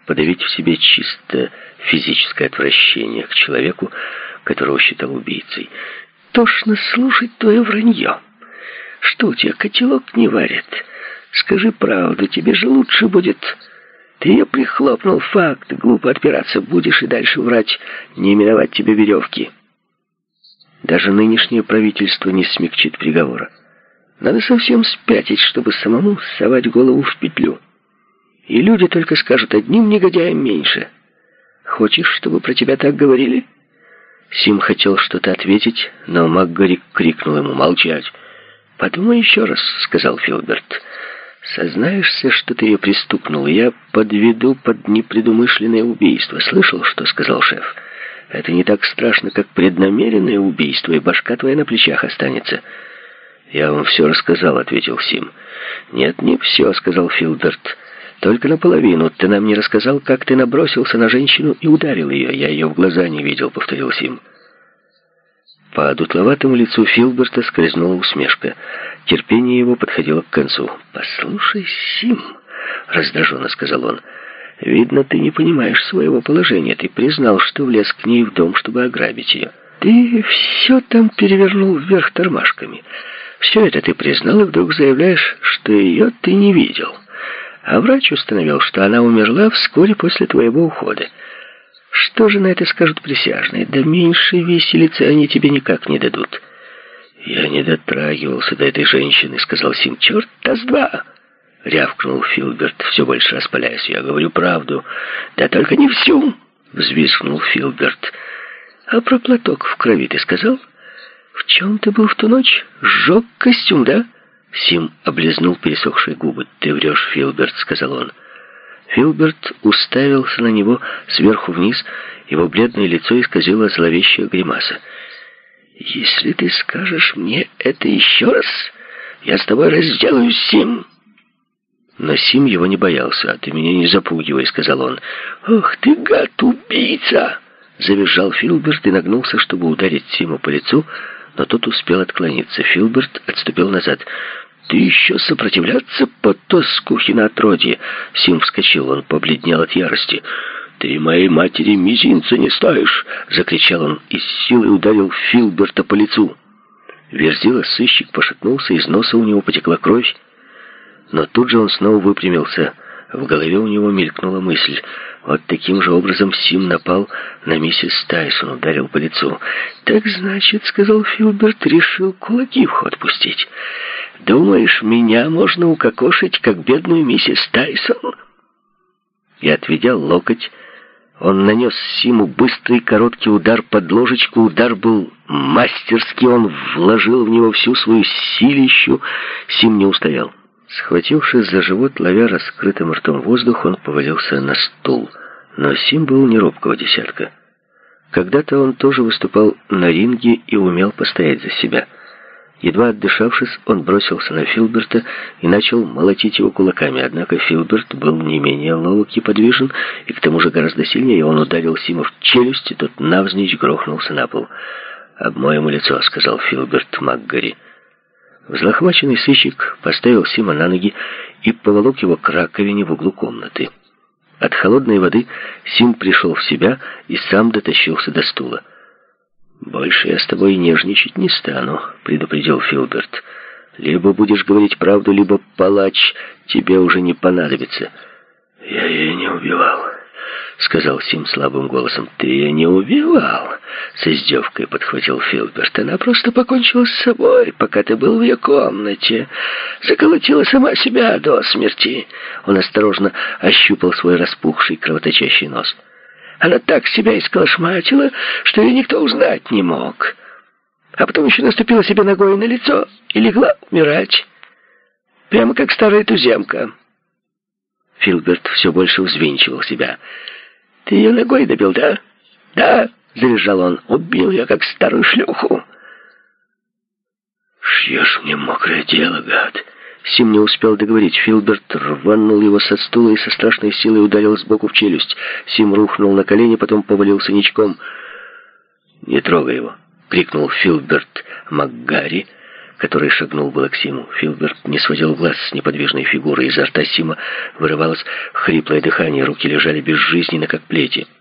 подавить в себе чисто физическое отвращение к человеку, которого считал убийцей. «Тошно слушать твое вранье. Что у тебя, котелок не варит? Скажи правду, тебе же лучше будет. Ты ее прихлопнул, факт, глупо отпираться будешь и дальше врать, не миновать тебе веревки». Даже нынешнее правительство не смягчит приговора. Надо совсем спятить, чтобы самому совать голову в петлю. И люди только скажут: одним негодяем меньше. Хочешь, чтобы про тебя так говорили?» Сим хотел что-то ответить, но МакГори крикнул ему: «Молчать!» «Подумай еще раз», — сказал Филберт. «Сознаешься, что ты ее пристукнул, я подведу под непредумышленное убийство. Слышал, что сказал шеф? Это не так страшно, как преднамеренное убийство, и башка твоя на плечах останется». «Я вам все рассказал», — ответил Сим. «Нет, не все», — сказал Филберт. «Только наполовину. Ты нам не рассказал, как ты набросился на женщину и ударил ее. Я ее в глаза не видел», — повторил Сим. По дутловатому лицу Филберта скользнула усмешка. Терпение его подходило к концу. «Послушай, Сим», — раздраженно сказал он, — «видно, ты не понимаешь своего положения. Ты признал, что влез к ней в дом, чтобы ограбить ее. Ты все там перевернул вверх тормашками. Все это ты признал и вдруг заявляешь, что ее ты не видел. А врач установил, что она умерла вскоре после твоего ухода. Что же на это скажут присяжные? Да меньше виселицы они тебе никак не дадут». «Я не дотрагивался до этой женщины», — сказал Сим. «Черт-то с два!» — рявкнул Филберт, все больше распаляясь. «Я говорю правду». «Да только не всю!» — взвизгнул Филберт. «А про платок в крови ты сказал? В чем ты был в ту ночь? Сжег костюм, да?» Сим облизнул пересохшие губы. «Ты врешь, Филберт», — сказал он. Филберт уставился на него сверху вниз, его бледное лицо исказило зловещая гримаса. «Если ты скажешь мне это еще раз, я с тобой разделаюсь, Сим». Но Сим его не боялся. «А ты меня не запугивай», — сказал он. «Ох ты, гад, убийца!» — завизжал Филберт и нагнулся, чтобы ударить Сима по лицу, но тот успел отклониться. Филберт отступил назад. «Ты еще сопротивляться, потаскухина отродье!» Сим вскочил, он побледнел от ярости. «Ты моей матери мизинца не стоишь!» — закричал он и с силой ударил Филберта по лицу. Верзила сыщик пошатнулся, из носа у него потекла кровь. Но тут же он снова выпрямился. В голове у него мелькнула мысль. Вот таким же образом Сим напал на миссис Тайсон, ударил по лицу. «Так значит, — сказал Филберт, — решил кулаки в ход пустить. Думаешь, меня можно укокошить, как бедную миссис Тайсон?» И, отведя локоть, он нанес Симу быстрый короткий удар под ложечку. Удар был мастерский, он вложил в него всю свою силищу. Сим не устоял. Схватившись за живот, ловя раскрытым ртом воздух, он повалился на стул. Но Сим был не робкого десятка. Когда-то он тоже выступал на ринге и умел постоять за себя. Едва отдышавшись, он бросился на Филберта и начал молотить его кулаками. Однако Филберт был не менее ловок и подвижен, и к тому же гораздо сильнее. Он ударил Сима в челюсть, и тот навзничь грохнулся на пол. «Обмой ему лицо», — сказал Филберт МакГори. Взлохмаченный сыщик поставил Сима на ноги и поволок его к раковине в углу комнаты. От холодной воды Сим пришел в себя и сам дотащился до стула. «Больше я с тобой нежничать не стану», — предупредил Филберт. «Либо будешь говорить правду, либо палач тебе уже не понадобится». «Я ее не убивал», — сказал Сим слабым голосом. «Ты ее не убивал?» — с издевкой подхватил Филберт. «Она просто покончила с собой, пока ты был в ее комнате. Заколотила сама себя до смерти». Он осторожно ощупал свой распухший, кровоточащий нос. «Она так себя исколошматила, что ее никто узнать не мог. А потом еще наступила себе ногой на лицо и легла умирать. Прямо как старая туземка». Филберт все больше взвинчивал себя. «Ты ее ногой добил, да?» «Да», — завизжал он, — «убил я, как старую шлюху». «Шьешь мне мокрое дело, гад». Сим не успел договорить. Филберт рванул его со стула и со страшной силой ударил сбоку в челюсть. Сим рухнул на колени, потом повалился ничком. «Не трогай его», — крикнул Филберт МакГори, который шагнул было к Симу. Филберт не сводил глаз с неподвижной фигуры. Изо рта Сима вырывалось хриплое дыхание, руки лежали безжизненно, как плети.